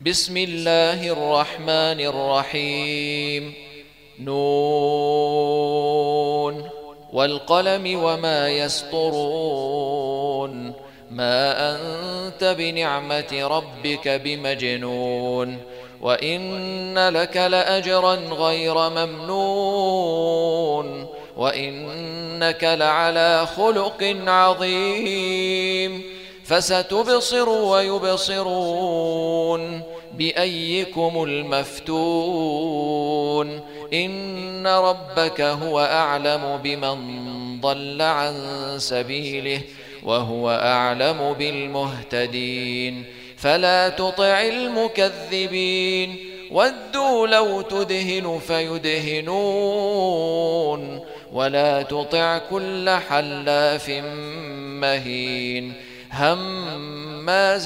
بسم الله الرحمن الرحيم. نون والقلم وما يسطرون. ما أنت بنعمة ربك بمجنون. وإن لك لأجرا غير ممنون. وإنك لعلى خلق عظيم. فستبصر ويبصرون بأيكم المفتون. إن ربك هو أعلم بمن ضل عن سبيله وهو أعلم بالمهتدين. فلا تطع المكذبين. ودوا لو تدهن فيدهنون. ولا تطع كل حلاف مهين هماز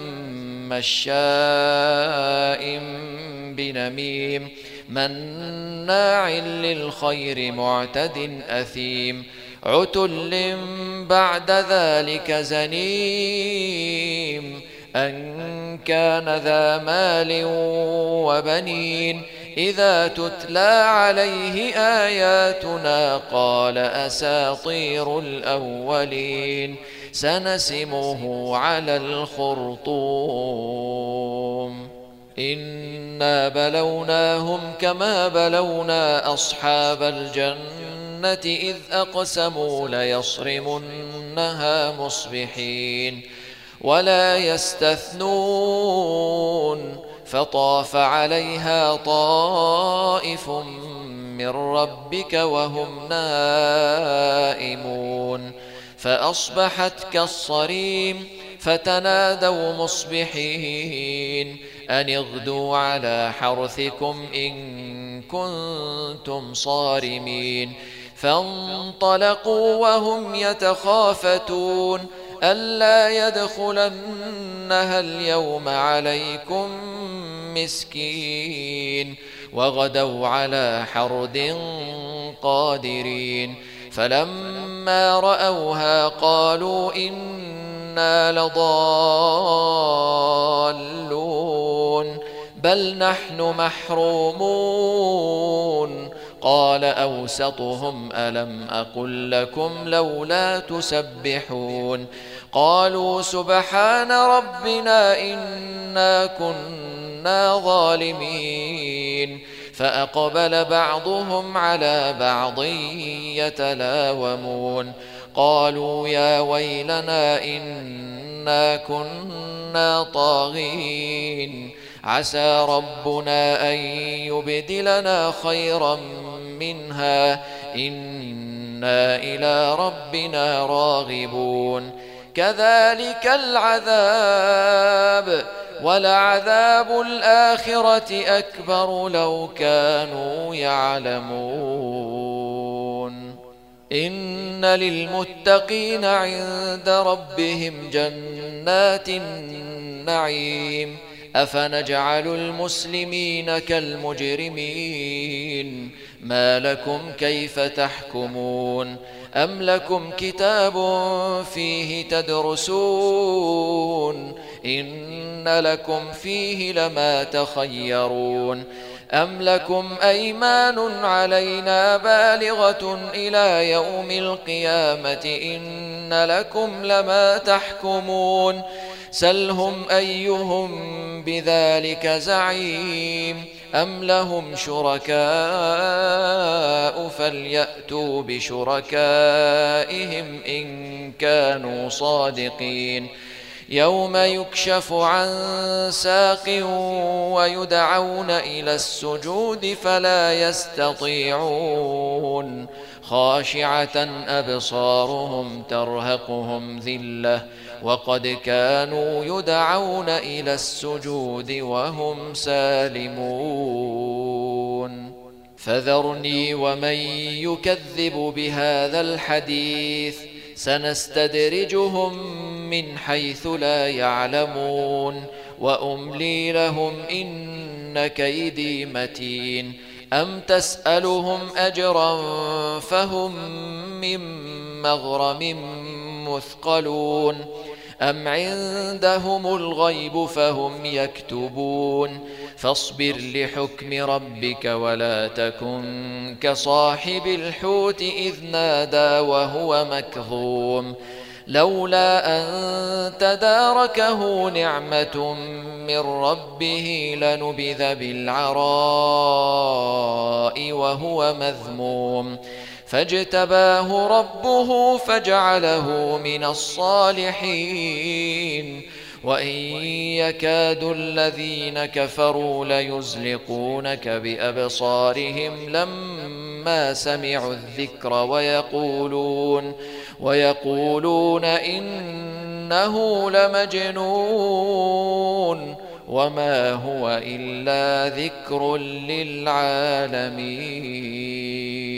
مشاء بنميم مناع للخير معتد أثيم عتل بعد ذلك زنيم أن كان ذا مال وبنين. إذا تتلى عليه آياتنا قال أساطير الأولين. سنسمه على الخرطوم. إنا بلوناهم كما بلونا أصحاب الجنة إذ أقسموا ليصرمنها مصبحين ولا يستثنون. فطاف عليها طائف من ربك وهم نائمون فأصبحت كالصريم. فتنادوا مصبحين أن اغدوا على حرثكم إن كنتم صارمين. فانطلقوا وهم يتخافتون ألا يدخلنها اليوم عليكم مسكين. وغدوا على حرد قادرين. فلما رأوها قالوا إنا لضالون بل نحن محرومون. قال أوسطهم ألم أقل لكم لولا تسبحون. قالوا سبحان ربنا إنا كنا ظالمين. فأقبل بعضهم على بعض يتلاومون قالوا يا ويلنا إنا كنا طاغين. عسى ربنا أن يبدلنا خيرا منها إنا إلى ربنا راغبون. كذلك العذاب ولعذاب الآخرة أكبر لو كانوا يعلمون. إن للمتقين عند ربهم جنات النعيم. أفنجعل المسلمين كالمجرمين. ما لكم كيف تحكمون. أم لكم كتاب فيه تدرسون إن لكم فيه لما تخيرون. أم لكم أيمان علينا بالغة إلى يوم القيامة إن لكم لما تحكمون. سلهم أيهم بذلك زعيم. أم لهم شركاء فليأتوا بشركائهم إن كانوا صادقين. يوم يكشف عن ساق ويدعون إلى السجود فلا يستطيعون. خاشعة أبصارهم ترهقهم ذلة وقد كانوا يدعون إلى السجود وهم سالمون. فذرني ومن يكذب بهذا الحديث سنستدرجهم من حيث لا يعلمون وأملي لهم إن كيدي متين. أم تسألهم أجرا فهم من مغرم مثقلون. أم عندهم الغيب فهم يكتبون فاصبر لحكم ربك ولا تكن كصاحب الحوت إذ نادى وهو مكظوم لولا أن تداركه نعمة من ربه لنبذ بالعراء وهو مذموم فاجتباه ربه فجعله من الصالحين وإن يكاد الذين كفروا ليزلقونك بأبصارهم لما سمعوا الذكر ويقولون إنه لمجنون وما هو إلا ذكر للعالمين.